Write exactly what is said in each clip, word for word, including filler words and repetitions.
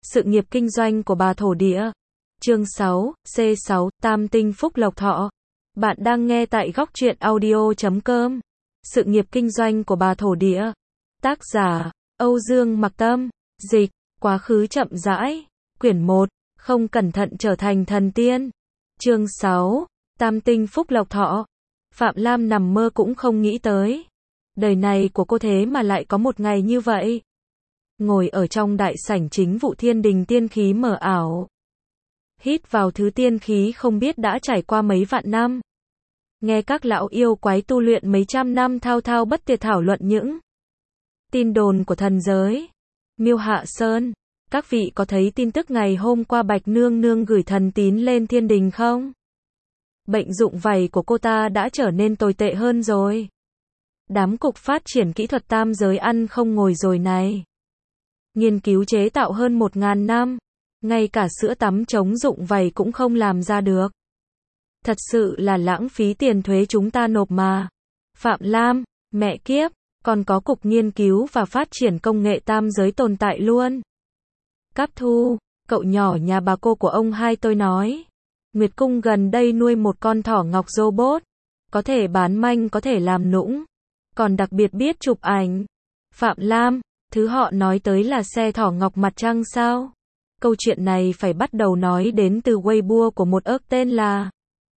Sự nghiệp kinh doanh của bà thổ địa. Chương sáu, C sáu, Tam tinh phúc lộc thọ. Bạn đang nghe tại góc truyện audio chấm com. Sự nghiệp kinh doanh của bà thổ địa. Tác giả, Âu Dương Mặc Tâm. Dịch, quá khứ chậm rãi. Quyển một, không cẩn thận trở thành thần tiên. Chương sáu, Tam tinh phúc lộc thọ. Phạm Lam nằm mơ cũng không nghĩ tới. Đời này của cô thế mà lại có một ngày như vậy. Ngồi ở trong đại sảnh chính vụ thiên đình tiên khí mờ ảo. Hít vào thứ tiên khí không biết đã trải qua mấy vạn năm. Nghe các lão yêu quái tu luyện mấy trăm năm thao thao bất tuyệt thảo luận những tin đồn của thần giới. Miêu Hạ Sơn, các vị có thấy tin tức ngày hôm qua Bạch Nương Nương gửi thần tín lên thiên đình không? Bệnh dụng vầy của cô ta đã trở nên tồi tệ hơn rồi. Đám cục phát triển kỹ thuật tam giới ăn không ngồi rồi này. Nghiên cứu chế tạo hơn một ngàn năm, ngay cả sữa tắm chống dụng vầy cũng không làm ra được. Thật sự là lãng phí tiền thuế chúng ta nộp mà. Phạm Lam, mẹ kiếp, còn có cục nghiên cứu và phát triển công nghệ tam giới tồn tại luôn. Cáp Thu, cậu nhỏ nhà bà cô của ông hai tôi nói. Nguyệt Cung gần đây nuôi một con thỏ ngọc robot. Có thể bán manh có thể làm nũng. Còn đặc biệt biết chụp ảnh. Phạm Lam, thứ họ nói tới là xe thỏ ngọc mặt trăng sao? Câu chuyện này phải bắt đầu nói đến từ Weibo của một ớt tên là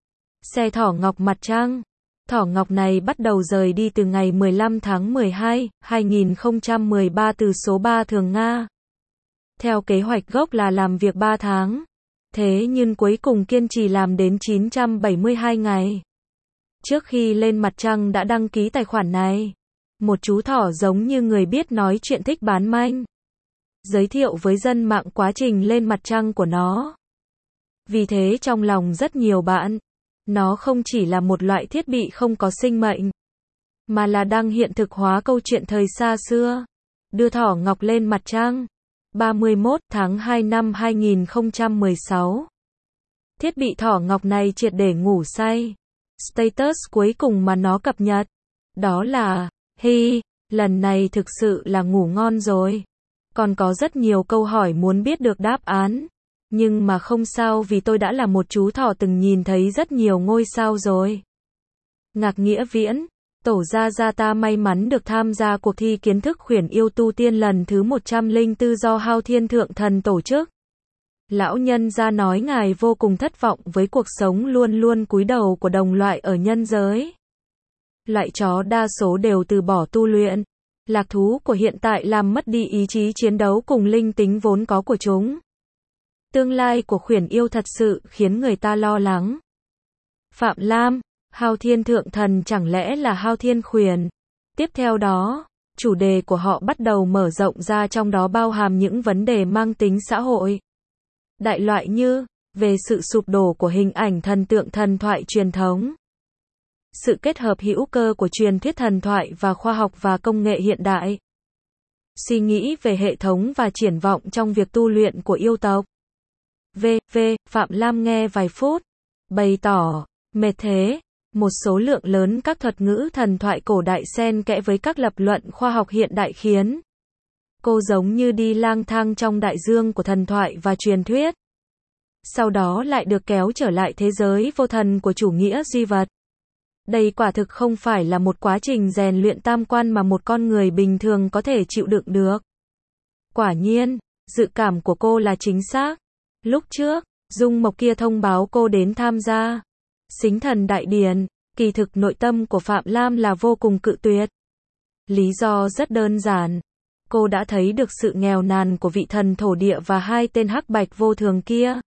xe thỏ ngọc mặt trăng. Thỏ ngọc này bắt đầu rời đi từ ngày mười lăm tháng mười hai, hai nghìn không trăm mười ba từ số ba thường Nga. Theo kế hoạch gốc là làm việc ba tháng. Thế nhưng cuối cùng kiên trì làm đến chín trăm bảy mươi hai ngày. Trước khi lên mặt trăng đã đăng ký tài khoản này. Một chú thỏ giống như người biết nói chuyện thích bán manh. Giới thiệu với dân mạng quá trình lên mặt trăng của nó. Vì thế trong lòng rất nhiều bạn, nó không chỉ là một loại thiết bị không có sinh mệnh, mà là đang hiện thực hóa câu chuyện thời xa xưa. Đưa thỏ ngọc lên mặt trăng. ba mươi mốt tháng hai năm hai nghìn không trăm mười sáu. Thiết bị thỏ ngọc này triệt để ngủ say. Status cuối cùng mà nó cập nhật. Đó là, hi, lần này thực sự là ngủ ngon rồi. Còn có rất nhiều câu hỏi muốn biết được đáp án. Nhưng mà không sao vì tôi đã là một chú thỏ từng nhìn thấy rất nhiều ngôi sao rồi. Ngạc Nghĩa Viễn, tổ gia gia ta may mắn được tham gia cuộc thi kiến thức khuyển yêu tu tiên lần thứ một trăm lẻ bốn do Hao Thiên Thượng Thần tổ chức. Lão nhân gia nói ngài vô cùng thất vọng với cuộc sống luôn luôn cúi đầu của đồng loại ở nhân giới. Loại chó đa số đều từ bỏ tu luyện. Lạc thú của hiện tại làm mất đi ý chí chiến đấu cùng linh tính vốn có của chúng. Tương lai của khuyển yêu thật sự khiến người ta lo lắng. Phạm Lam, Hao Thiên Thượng Thần chẳng lẽ là Hao Thiên Khuyển? Tiếp theo đó, chủ đề của họ bắt đầu mở rộng ra, trong đó bao hàm những vấn đề mang tính xã hội. Đại loại như, về sự sụp đổ của hình ảnh thần tượng thần thoại truyền thống. Sự kết hợp hữu cơ của truyền thuyết thần thoại và khoa học và công nghệ hiện đại. Suy nghĩ về hệ thống và triển vọng trong việc tu luyện của yêu tộc. V. V. Phạm Lam nghe vài phút, bày tỏ, mệt thế. Một số lượng lớn các thuật ngữ thần thoại cổ đại xen kẽ với các lập luận khoa học hiện đại khiến cô giống như đi lang thang trong đại dương của thần thoại và truyền thuyết. Sau đó lại được kéo trở lại thế giới vô thần của chủ nghĩa duy vật. Đây quả thực không phải là một quá trình rèn luyện tam quan mà một con người bình thường có thể chịu đựng được. Quả nhiên, dự cảm của cô là chính xác. Lúc trước, Dung Mộc kia thông báo cô đến tham gia Xính Thần Đại Điển, kỳ thực nội tâm của Phạm Lam là vô cùng cự tuyệt. Lý do rất đơn giản. Cô đã thấy được sự nghèo nàn của vị thần thổ địa và hai tên hắc bạch vô thường kia.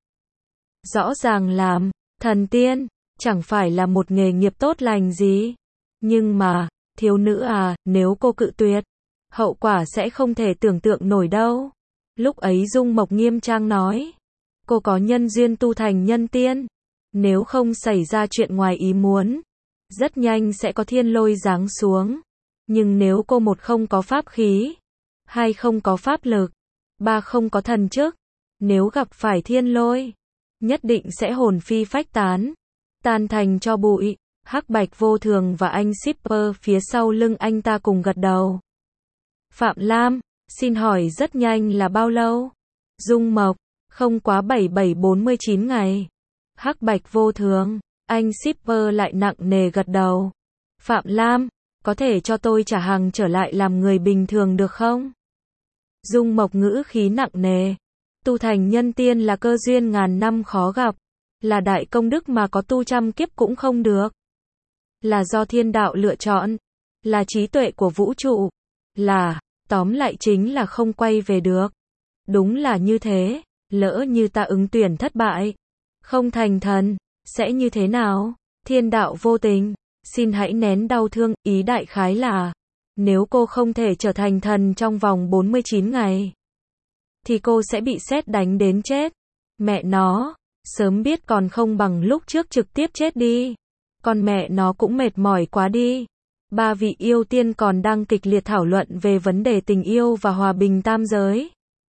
Rõ ràng làm thần tiên chẳng phải là một nghề nghiệp tốt lành gì. Nhưng mà, thiếu nữ à, nếu cô cự tuyệt, hậu quả sẽ không thể tưởng tượng nổi đâu. Lúc ấy Dung Mộc nghiêm trang nói, cô có nhân duyên tu thành nhân tiên. Nếu không xảy ra chuyện ngoài ý muốn, rất nhanh sẽ có thiên lôi giáng xuống. Nhưng nếu cô một không có pháp khí, hai không có pháp lực, ba không có thần chức, nếu gặp phải thiên lôi, nhất định sẽ hồn phi phách tán, tan thành cho bụi. Hắc Bạch vô thường và anh shipper phía sau lưng anh ta cùng gật đầu. Phạm Lam, xin hỏi rất nhanh là bao lâu? Dung Mộc, không quá bảy bảy bốn mươi chín ngày. Hắc Bạch vô thường, anh shipper lại nặng nề gật đầu. Phạm Lam, có thể cho tôi trả hàng trở lại làm người bình thường được không? Dung Mộc ngữ khí nặng nề. Tu thành nhân tiên là cơ duyên ngàn năm khó gặp, là đại công đức mà có tu trăm kiếp cũng không được. Là do thiên đạo lựa chọn, là trí tuệ của vũ trụ, là, tóm lại chính là không quay về được. Đúng là như thế, lỡ như ta ứng tuyển thất bại, không thành thần, sẽ như thế nào? Thiên đạo vô tình, xin hãy nén đau thương, ý đại khái là, nếu cô không thể trở thành thần trong vòng bốn mươi chín ngày, thì cô sẽ bị sét đánh đến chết. Mẹ nó, sớm biết còn không bằng lúc trước trực tiếp chết đi. Con mẹ nó cũng mệt mỏi quá đi. Ba vị yêu tiên còn đang kịch liệt thảo luận về vấn đề tình yêu và hòa bình tam giới.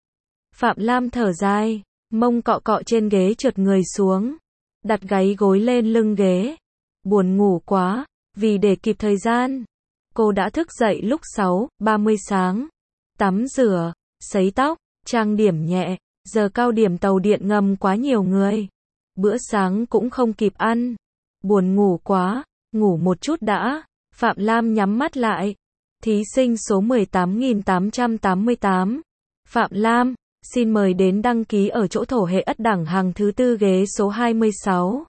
Phạm Lam thở dài, mông cọ cọ trên ghế trượt người xuống, đặt gáy gối lên lưng ghế. Buồn ngủ quá, vì để kịp thời gian, cô đã thức dậy lúc sáu ba mươi sáng, tắm rửa, sấy tóc, trang điểm nhẹ, giờ cao điểm tàu điện ngầm quá nhiều người. Bữa sáng cũng không kịp ăn. Buồn ngủ quá, ngủ một chút đã. Phạm Lam nhắm mắt lại. Thí sinh số mười tám nghìn tám trăm tám mươi tám. Phạm Lam, xin mời đến đăng ký ở chỗ thổ hệ ất đẳng hàng thứ tư ghế số hai mươi sáu.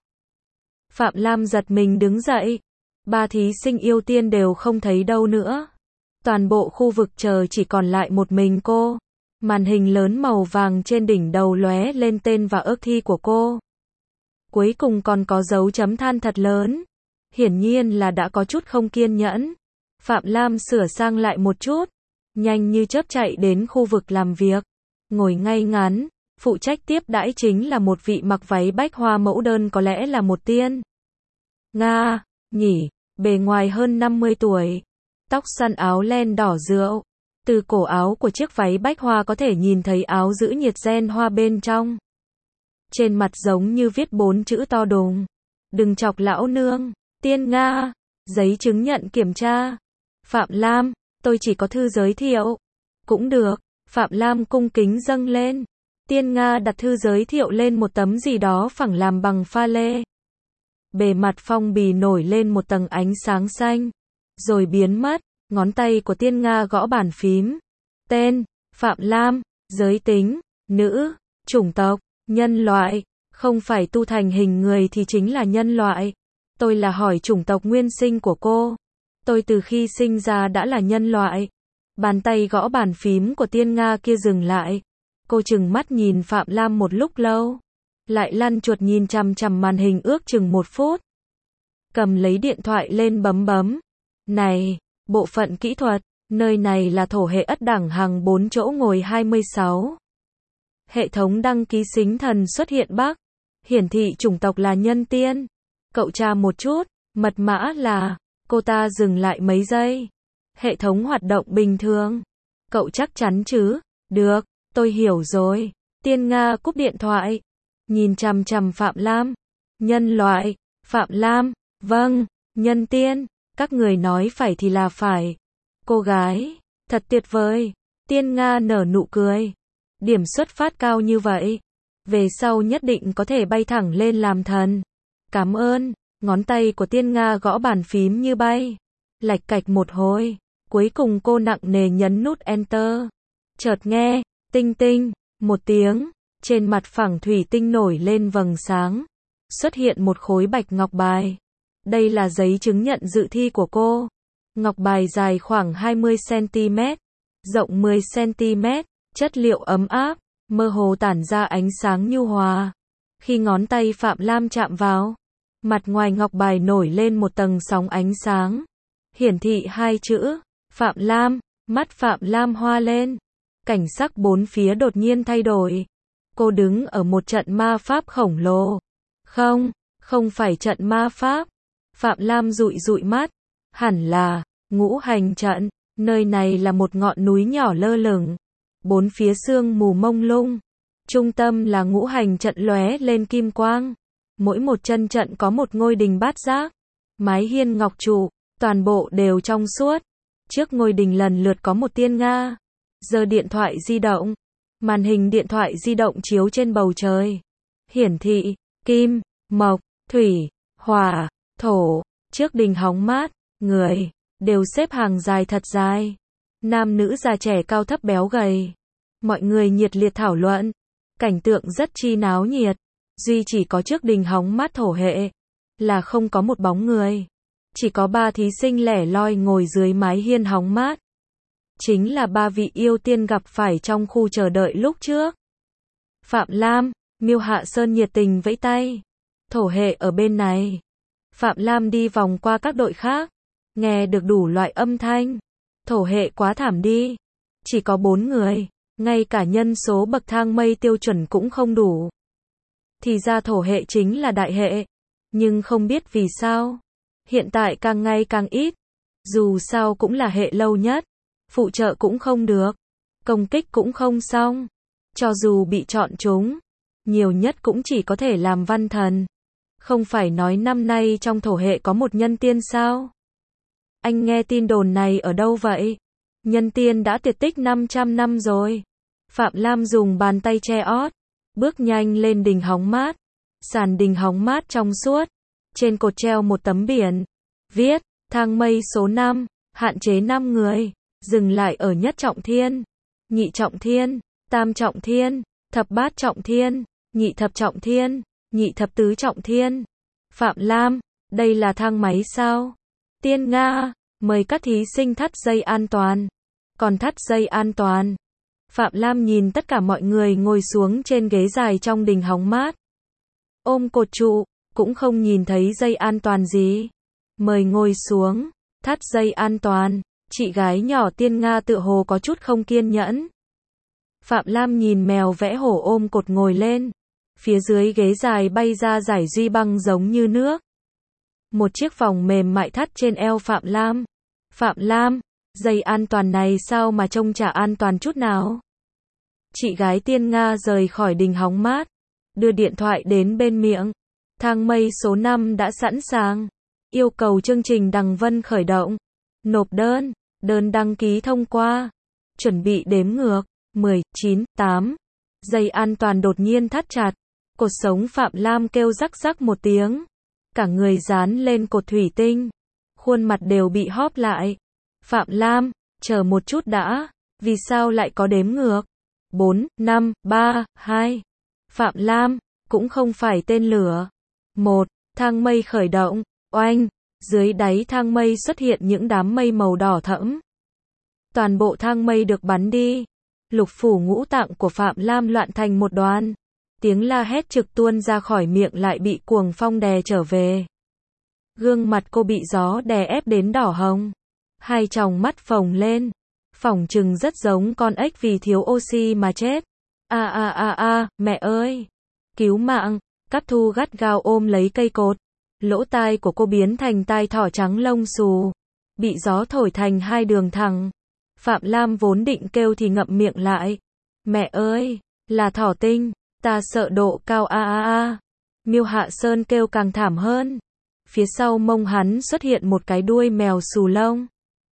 Phạm Lam giật mình đứng dậy. Ba thí sinh yêu tiên đều không thấy đâu nữa. Toàn bộ khu vực chờ chỉ còn lại một mình cô. Màn hình lớn màu vàng trên đỉnh đầu lóe lên tên và ước thi của cô. Cuối cùng còn có dấu chấm than thật lớn. Hiển nhiên là đã có chút không kiên nhẫn. Phạm Lam sửa sang lại một chút, nhanh như chớp chạy đến khu vực làm việc. Ngồi ngay ngắn, phụ trách tiếp đãi chính là một vị mặc váy bách hoa mẫu đơn, có lẽ là một tiên Nga, nhỉ, bề ngoài hơn năm mươi tuổi. Tóc xoăn, áo len đỏ rượu. Từ cổ áo của chiếc váy bách hoa có thể nhìn thấy áo giữ nhiệt gen hoa bên trong. Trên mặt giống như viết bốn chữ to đùng. Đừng chọc lão nương. Tiên Nga. Giấy chứng nhận kiểm tra. Phạm Lam, tôi chỉ có thư giới thiệu. Cũng được. Phạm Lam cung kính dâng lên. Tiên Nga đặt thư giới thiệu lên một tấm gì đó phẳng làm bằng pha lê. Bề mặt phong bì nổi lên một tầng ánh sáng xanh, rồi biến mất. Ngón tay của Tiên Nga gõ bàn phím. Tên, Phạm Lam, giới tính, nữ, chủng tộc, nhân loại, không phải tu thành hình người thì chính là nhân loại. Tôi là hỏi chủng tộc nguyên sinh của cô. Tôi từ khi sinh ra đã là nhân loại. Bàn tay gõ bàn phím của Tiên Nga kia dừng lại. Cô chừng mắt nhìn Phạm Lam một lúc lâu. Lại lăn chuột nhìn chằm chằm màn hình ước chừng một phút. Cầm lấy điện thoại lên bấm bấm. Này, bộ phận kỹ thuật, nơi này là thổ hệ ất đẳng hàng bốn chỗ ngồi hai mươi sáu. Hệ thống đăng ký xính thần xuất hiện Bắc. Hiển thị chủng tộc là nhân tiên. Cậu tra một chút, mật mã là, cô ta dừng lại mấy giây. Hệ thống hoạt động bình thường. Cậu chắc chắn chứ? Được, tôi hiểu rồi. Tiên Nga cúp điện thoại. Nhìn chằm chằm Phạm Lam. Nhân loại, Phạm Lam, vâng, nhân tiên, các người nói phải thì là phải. Cô gái, thật tuyệt vời. Tiên Nga nở nụ cười. Điểm xuất phát cao như vậy, về sau nhất định có thể bay thẳng lên làm thần. Cảm ơn. Ngón tay của Tiên Nga gõ bàn phím như bay. Lạch cạch một hồi. Cuối cùng cô nặng nề nhấn nút Enter. Chợt nghe, tinh tinh, một tiếng. Trên mặt phẳng thủy tinh nổi lên vầng sáng. Xuất hiện một khối bạch ngọc bài. Đây là giấy chứng nhận dự thi của cô. Ngọc bài dài khoảng hai mươi xăng-ti-mét, rộng mười xăng-ti-mét, chất liệu ấm áp, mơ hồ tản ra ánh sáng nhu hòa. Khi ngón tay Phạm Lam chạm vào, mặt ngoài ngọc bài nổi lên một tầng sóng ánh sáng. Hiển thị hai chữ, Phạm Lam, mắt Phạm Lam hoa lên. Cảnh sắc bốn phía đột nhiên thay đổi. Cô đứng ở một trận ma pháp khổng lồ. Không, không phải trận ma pháp. Phạm Lam dụi dụi mắt. Hẳn là ngũ hành trận. Nơi này là một ngọn núi nhỏ lơ lửng. Bốn phía sương mù mông lung. Trung tâm là ngũ hành trận lóe lên kim quang. Mỗi một chân trận có một ngôi đình bát giác. Mái hiên ngọc trụ, toàn bộ đều trong suốt. Trước ngôi đình lần lượt có một tiên Nga. Giơ điện thoại di động. Màn hình điện thoại di động chiếu trên bầu trời. Hiển thị, kim, mộc, thủy, hỏa, thổ. Trước đình hóng mát, người, đều xếp hàng dài thật dài. Nam nữ già trẻ cao thấp béo gầy. Mọi người nhiệt liệt thảo luận. Cảnh tượng rất chi náo nhiệt. Duy chỉ có trước đình hóng mát thổ hệ. Là không có một bóng người. Chỉ có ba thí sinh lẻ loi ngồi dưới mái hiên hóng mát. Chính là ba vị yêu tiên gặp phải trong khu chờ đợi lúc trước. Phạm Lam, Miêu Hạ Sơn nhiệt tình vẫy tay. Thổ hệ ở bên này. Phạm Lam đi vòng qua các đội khác. Nghe được đủ loại âm thanh. Thổ hệ quá thảm đi. Chỉ có bốn người. Ngay cả nhân số bậc thang mây tiêu chuẩn cũng không đủ. Thì ra thổ hệ chính là đại hệ. Nhưng không biết vì sao. Hiện tại càng ngày càng ít. Dù sao cũng là hệ lâu nhất. Phụ trợ cũng không được. Công kích cũng không xong. Cho dù bị chọn chúng. Nhiều nhất cũng chỉ có thể làm văn thần. Không phải nói năm nay trong thổ hệ có một nhân tiên sao? Anh nghe tin đồn này ở đâu vậy? Nhân tiên đã tuyệt tích năm trăm năm rồi. Phạm Lam dùng bàn tay che ót. Bước nhanh lên đình hóng mát. Sàn đình hóng mát trong suốt. Trên cột treo một tấm biển. Viết, thang mây số năm, hạn chế năm người. Dừng lại ở nhất trọng thiên. Nhị trọng thiên. Tam trọng thiên. Thập bát trọng thiên. Nhị thập trọng thiên. Nhị thập tứ trọng thiên. Phạm Lam, đây là thang máy sao? Tiên Nga, mời các thí sinh thắt dây an toàn. Còn thắt dây an toàn. Phạm Lam nhìn tất cả mọi người ngồi xuống trên ghế dài trong đình hóng mát. Ôm cột trụ, cũng không nhìn thấy dây an toàn gì. Mời ngồi xuống, thắt dây an toàn. Chị gái nhỏ Tiên Nga tựa hồ có chút không kiên nhẫn. Phạm Lam nhìn mèo vẽ hổ ôm cột ngồi lên. Phía dưới ghế dài bay ra giải duy băng giống như nước. Một chiếc vòng mềm mại thắt trên eo Phạm Lam. Phạm Lam, dây an toàn này sao mà trông chả an toàn chút nào. Chị gái Tiên Nga rời khỏi đình hóng mát. Đưa điện thoại đến bên miệng. Thang mây số năm đã sẵn sàng. Yêu cầu chương trình Đằng Vân khởi động. Nộp đơn. Đơn đăng ký thông qua. Chuẩn bị đếm ngược. mười, chín, tám. Dây an toàn đột nhiên thắt chặt. Cột sống Phạm Lam kêu rắc rắc một tiếng. Cả người dán lên cột thủy tinh. Khuôn mặt đều bị hóp lại. Phạm Lam, chờ một chút đã. Vì sao lại có đếm ngược? bốn, năm, ba, hai. Phạm Lam, cũng không phải tên lửa. một. Thang mây khởi động. Oanh. Dưới đáy thang mây xuất hiện những đám mây màu đỏ thẫm. Toàn bộ thang mây được bắn đi. Lục phủ ngũ tạng của Phạm Lam loạn thành một đoàn. Tiếng la hét trực tuôn ra khỏi miệng lại bị cuồng phong đè trở về. Gương mặt cô bị gió đè ép đến đỏ hồng. Hai tròng mắt phồng lên. Phỏng chừng rất giống con ếch vì thiếu oxy mà chết. A a a a, mẹ ơi! Cứu mạng! Cáp Thu gắt gao ôm lấy cây cột. Lỗ tai của cô biến thành tai thỏ trắng lông xù. Bị gió thổi thành hai đường thẳng. Phạm Lam vốn định kêu thì ngậm miệng lại. Mẹ ơi! Là thỏ tinh! Ta sợ độ cao a a a. Miêu Hạ Sơn kêu càng thảm hơn. Phía sau mông hắn xuất hiện một cái đuôi mèo xù lông.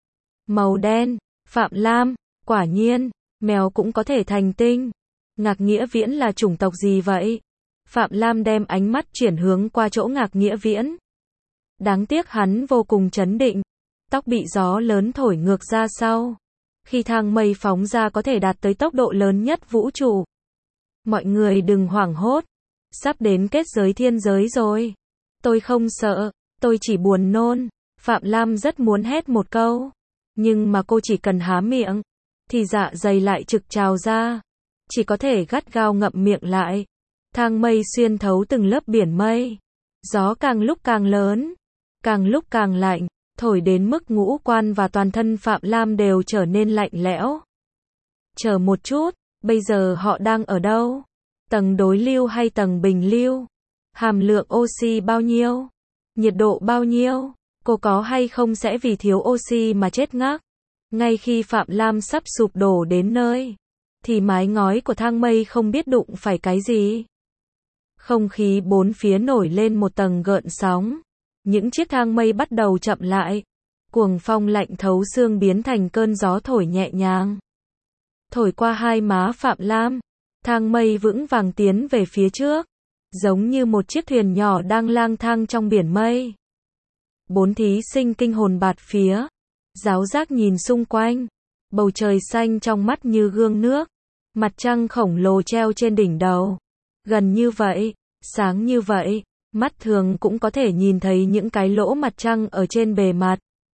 Màu đen. Phạm Lam, quả nhiên, mèo cũng có thể thành tinh. Ngạc Nghĩa Viễn là chủng tộc gì vậy? Phạm Lam đem ánh mắt chuyển hướng qua chỗ Ngạc Nghĩa Viễn. Đáng tiếc hắn vô cùng trấn định. Tóc bị gió lớn thổi ngược ra sau. Khi thang mây phóng ra có thể đạt tới tốc độ lớn nhất vũ trụ. Mọi người đừng hoảng hốt. Sắp đến kết giới thiên giới rồi. Tôi không sợ, tôi chỉ buồn nôn. Phạm Lam rất muốn hét một câu. Nhưng mà cô chỉ cần há miệng. Thì dạ dày lại trực trào ra. Chỉ có thể gắt gao ngậm miệng lại. Thang mây xuyên thấu từng lớp biển mây. Gió càng lúc càng lớn. Càng lúc càng lạnh. Thổi đến mức ngũ quan và toàn thân Phạm Lam đều trở nên lạnh lẽo. Chờ một chút. Bây giờ họ đang ở đâu? Tầng đối lưu hay tầng bình lưu? Hàm lượng oxy bao nhiêu? Nhiệt độ bao nhiêu? Cô có hay không sẽ vì thiếu oxy mà chết ngắc? Ngay khi Phạm Lam sắp sụp đổ đến nơi, thì mái ngói của thang mây không biết đụng phải cái gì. Không khí bốn phía nổi lên một tầng gợn sóng. Những chiếc thang mây bắt đầu chậm lại. Cuồng phong lạnh thấu xương biến thành cơn gió thổi nhẹ nhàng. thổi qua hai má Phạm Lam. Thang mây vững vàng tiến về phía trước, giống như một chiếc thuyền nhỏ đang lang thang trong biển mây. Bốn thí sinh kinh hồn bạt phía, giáo giác nhìn xung quanh, bầu trời xanh trong mắt như gương nước, mặt trăng khổng lồ treo trên đỉnh đầu. Gần như vậy, sáng như vậy, mắt thường cũng có thể nhìn thấy những cái lỗ mặt trăng ở trên bề mặt.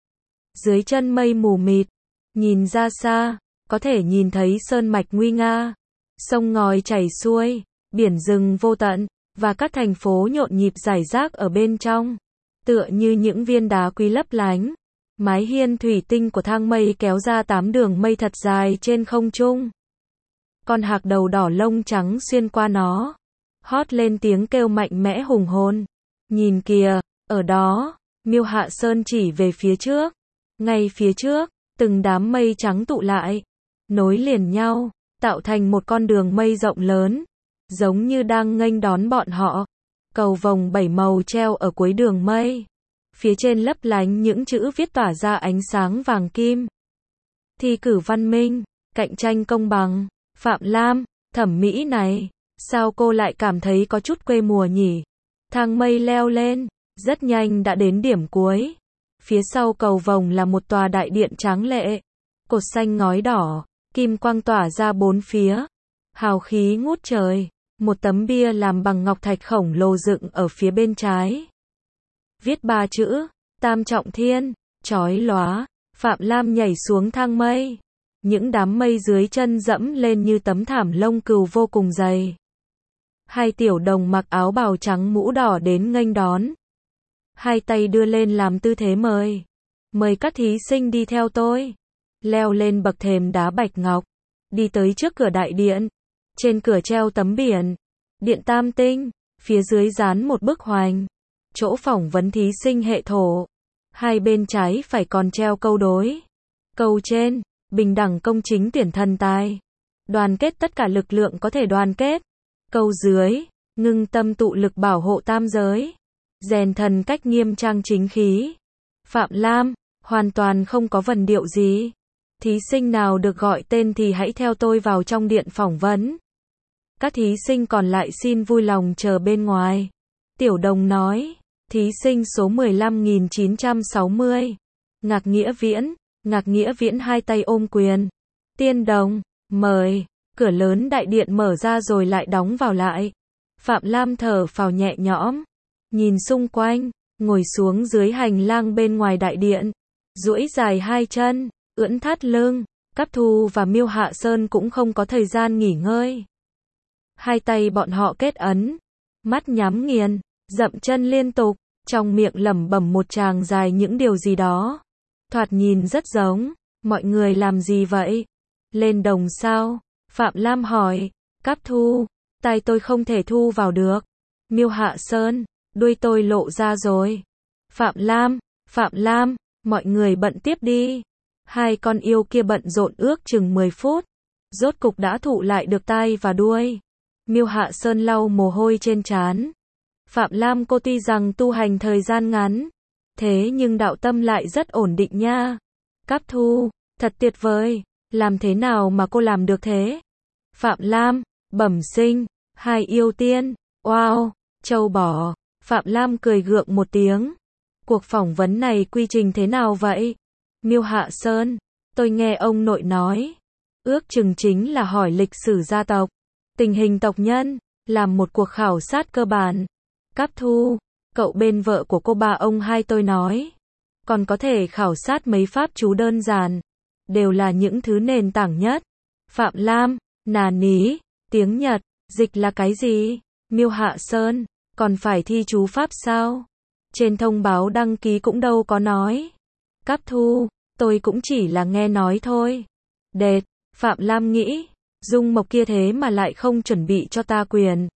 Dưới chân mây mù mịt, nhìn ra xa, có thể nhìn thấy sơn mạch nguy nga, sông ngòi chảy xuôi, biển rừng vô tận, và các thành phố nhộn nhịp rải rác ở bên trong, tựa như những viên đá quý lấp lánh. Mái hiên thủy tinh của thang mây kéo ra tám đường mây thật dài trên không trung. Con hạc đầu đỏ lông trắng xuyên qua nó, hót lên tiếng kêu mạnh mẽ hùng hồn. Nhìn kìa, ở đó, Miêu Hạ Sơn chỉ về phía trước. Ngay phía trước, từng đám mây trắng tụ lại, nối liền nhau, tạo thành một con đường mây rộng lớn, giống như đang nghênh đón bọn họ. Cầu vồng bảy màu treo ở cuối đường mây. Phía trên lấp lánh những chữ viết tỏa ra ánh sáng vàng kim. Thi cử văn minh, cạnh tranh công bằng. Phạm Lam, thẩm mỹ này, sao cô lại cảm thấy có chút quê mùa nhỉ? Thang mây leo lên, rất nhanh đã đến điểm cuối. Phía sau cầu vồng là một tòa đại điện tráng lệ, cột xanh ngói đỏ, kim quang tỏa ra bốn phía, hào khí ngút trời. Một tấm bia làm bằng ngọc thạch khổng lồ dựng ở phía bên trái. Viết ba chữ, Tam Trọng Thiên, chói lóa. Phạm Lam nhảy xuống thang mây. Những đám mây dưới chân dẫm lên như tấm thảm lông cừu vô cùng dày. Hai tiểu đồng mặc áo bào trắng mũ đỏ đến nghênh đón. Hai tay đưa lên làm tư thế mời. Mời các thí sinh đi theo tôi. Leo lên bậc thềm đá bạch ngọc. Đi tới trước cửa đại điện. Trên cửa treo tấm biển. Điện Tam Tinh. Phía dưới dán một bức hoành. Chỗ phỏng vấn thí sinh hệ thổ. Hai bên trái phải còn treo câu đối. Câu trên, bình đẳng công chính tuyển thần tài. Đoàn kết tất cả lực lượng có thể đoàn kết. Câu dưới, ngưng tâm tụ lực bảo hộ tam giới. Rèn thần cách nghiêm trang chính khí. Phạm Lam, hoàn toàn không có vần điệu gì. Thí sinh nào được gọi tên thì hãy theo tôi vào trong điện phỏng vấn. Các thí sinh còn lại xin vui lòng chờ bên ngoài. Tiểu đồng nói. Thí sinh số mười lăm nghìn chín trăm sáu mươi. Ngạc Nghĩa Viễn. Ngạc Nghĩa Viễn hai tay ôm quyền. Tiên đồng, mời. Cửa lớn đại điện mở ra rồi lại đóng vào lại. Phạm Lam thở phào nhẹ nhõm. Nhìn xung quanh, ngồi xuống dưới hành lang bên ngoài đại điện. Duỗi dài hai chân, ưỡn thắt lưng. Cáp Thu và Miêu Hạ Sơn cũng không có thời gian nghỉ ngơi. Hai tay bọn họ kết ấn. Mắt nhắm nghiền, dậm chân liên tục. Trong miệng lẩm bẩm một tràng dài những điều gì đó. Thoạt nhìn rất giống. Mọi người làm gì vậy? Lên đồng sao? Phạm Lam hỏi. Cáp Thu, tai tôi không thể thu vào được. Miêu Hạ Sơn, đuôi tôi lộ ra rồi. Phạm Lam, Phạm Lam, mọi người bận tiếp đi. Hai con yêu kia bận rộn ước chừng mười phút. Rốt cục đã thụ lại được tai và đuôi. Miêu Hạ Sơn lau mồ hôi trên trán. Phạm Lam, cô tuy rằng tu hành thời gian ngắn, thế nhưng đạo tâm lại rất ổn định nha. Cáp Thu, thật tuyệt vời, làm thế nào mà cô làm được thế? Phạm Lam, bẩm sinh, hai yêu tiên, wow, châu bò. Phạm Lam cười gượng một tiếng. Cuộc phỏng vấn này quy trình thế nào vậy? Miêu Hạ Sơn, tôi nghe ông nội nói, ước chừng chính là hỏi lịch sử gia tộc, tình hình tộc nhân, làm một cuộc khảo sát cơ bản. Cáp Thu, cậu bên vợ của cô bà ông hai tôi nói, còn có thể khảo sát mấy pháp chú đơn giản, đều là những thứ nền tảng nhất. Phạm Lam, nà ní, tiếng Nhật, dịch là cái gì? Miêu Hạ Sơn, còn phải thi chú pháp sao? Trên thông báo đăng ký cũng đâu có nói. Cáp Thu, tôi cũng chỉ là nghe nói thôi. Đệt, Phạm Lam nghĩ, Dung Mộc kia thế mà lại không chuẩn bị cho ta quyền.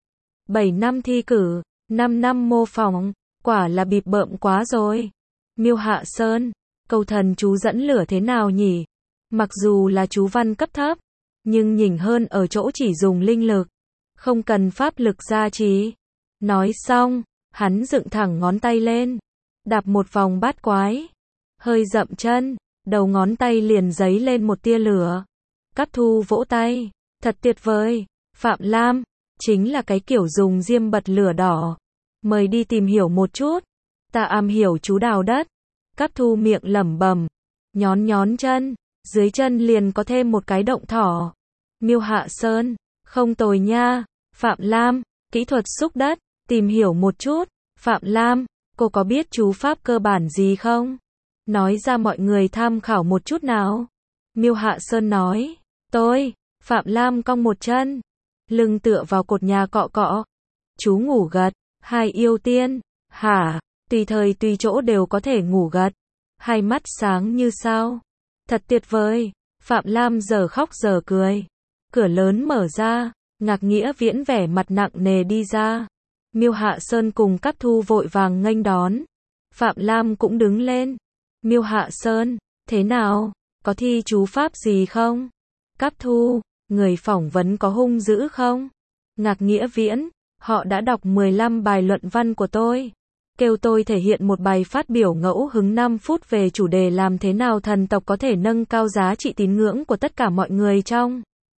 bảy năm thi cử, năm năm mô phỏng, quả là bịp bợm quá rồi. Miêu Hạ Sơn, câu thần chú dẫn lửa thế nào nhỉ? Mặc dù là chú văn cấp thấp, nhưng nhỉnh hơn ở chỗ chỉ dùng linh lực, không cần pháp lực gia trì. Nói xong, hắn dựng thẳng ngón tay lên, đạp một vòng bát quái, hơi dậm chân, đầu ngón tay liền giấy lên một tia lửa. Cáp Thu vỗ tay. Thật tuyệt vời. Phạm Lam, chính là cái kiểu dùng diêm bật lửa đỏ. Mời đi tìm hiểu một chút. Ta am hiểu chú đào đất. Cáp Thu miệng lẩm bẩm, nhón nhón chân, dưới chân liền có thêm một cái động thỏ. Miêu Hạ Sơn, không tồi nha. Phạm Lam, kỹ thuật xúc đất, tìm hiểu một chút. Phạm Lam, cô có biết chú pháp cơ bản gì không? Nói ra mọi người tham khảo một chút nào. Miêu Hạ Sơn nói, tôi. Phạm Lam cong một chân, lưng tựa vào cột nhà cọ cọ. Chú ngủ gật. Hai yêu tiên, hả? Tùy thời tùy chỗ đều có thể ngủ gật. Hai mắt sáng như sao. Thật tuyệt vời. Phạm Lam giờ khóc giờ cười. Cửa lớn mở ra, Ngạc Nghĩa Viễn vẻ mặt nặng nề đi ra. Miêu Hạ Sơn cùng Cáp Thu vội vàng nghênh đón. Phạm Lam cũng đứng lên. Miêu Hạ Sơn, thế nào? Có thi chú pháp gì không? Cáp Thu, người phỏng vấn có hung dữ không? Ngạc Nghĩa Viễn, họ đã đọc mười lăm bài luận văn của tôi. Kêu tôi thể hiện một bài phát biểu ngẫu hứng năm phút về chủ đề làm thế nào thần tộc có thể nâng cao giá trị tín ngưỡng của tất cả mọi người trong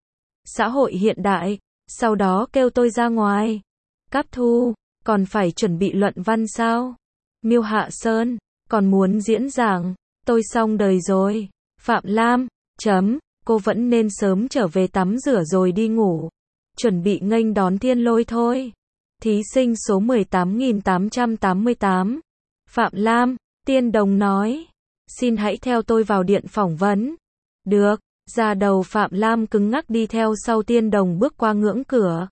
xã hội hiện đại. Sau đó kêu tôi ra ngoài. Cáp Thu, còn phải chuẩn bị luận văn sao? Miêu Hạ Sơn, còn muốn diễn giảng. Tôi xong đời rồi. Phạm Lam, chấm, cô vẫn nên sớm trở về tắm rửa rồi đi ngủ. Chuẩn bị nghênh đón thiên lôi thôi. Thí sinh số mười tám nghìn tám trăm tám mươi tám. Phạm Lam, Tiên Đồng nói. Xin hãy theo tôi vào điện phỏng vấn. Được. Da đầu Phạm Lam cứng ngắc đi theo sau Tiên Đồng bước qua ngưỡng cửa.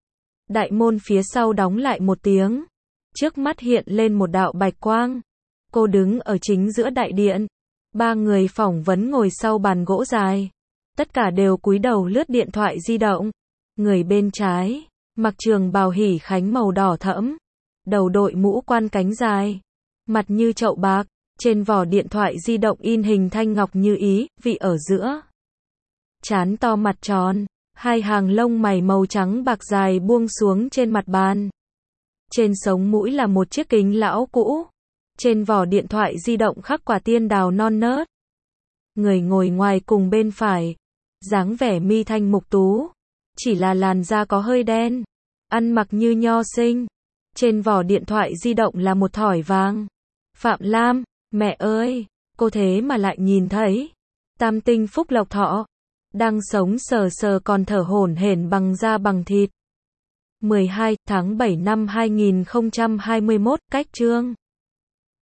Đại môn phía sau đóng lại một tiếng. Trước mắt hiện lên một đạo bạch quang. Cô đứng ở chính giữa đại điện. Ba người phỏng vấn ngồi sau bàn gỗ dài. Tất cả đều cúi đầu lướt điện thoại di động. Người bên trái, mặc trường bào hỉ khánh màu đỏ thẫm. Đầu đội mũ quan cánh dài. Mặt như chậu bạc. Trên vỏ điện thoại di động in hình thanh ngọc như ý, vị ở giữa. Trán to mặt tròn. Hai hàng lông mày màu trắng bạc dài buông xuống trên mặt bàn. Trên sống mũi là một chiếc kính lão cũ. Trên vỏ điện thoại di động khắc quả tiên đào non nớt. Người ngồi ngoài cùng bên phải. Dáng vẻ mi thanh mục tú. Chỉ là làn da có hơi đen. Ăn mặc như nho sinh. Trên vỏ điện thoại di động là một thỏi vàng. Phạm Lam, mẹ ơi, cô thế mà lại nhìn thấy. Tam tinh phúc lộc thọ. Đang sống sờ sờ còn thở hổn hển bằng da bằng thịt. mười hai tháng bảy năm hai nghìn không trăm hai mươi mốt, cách chương.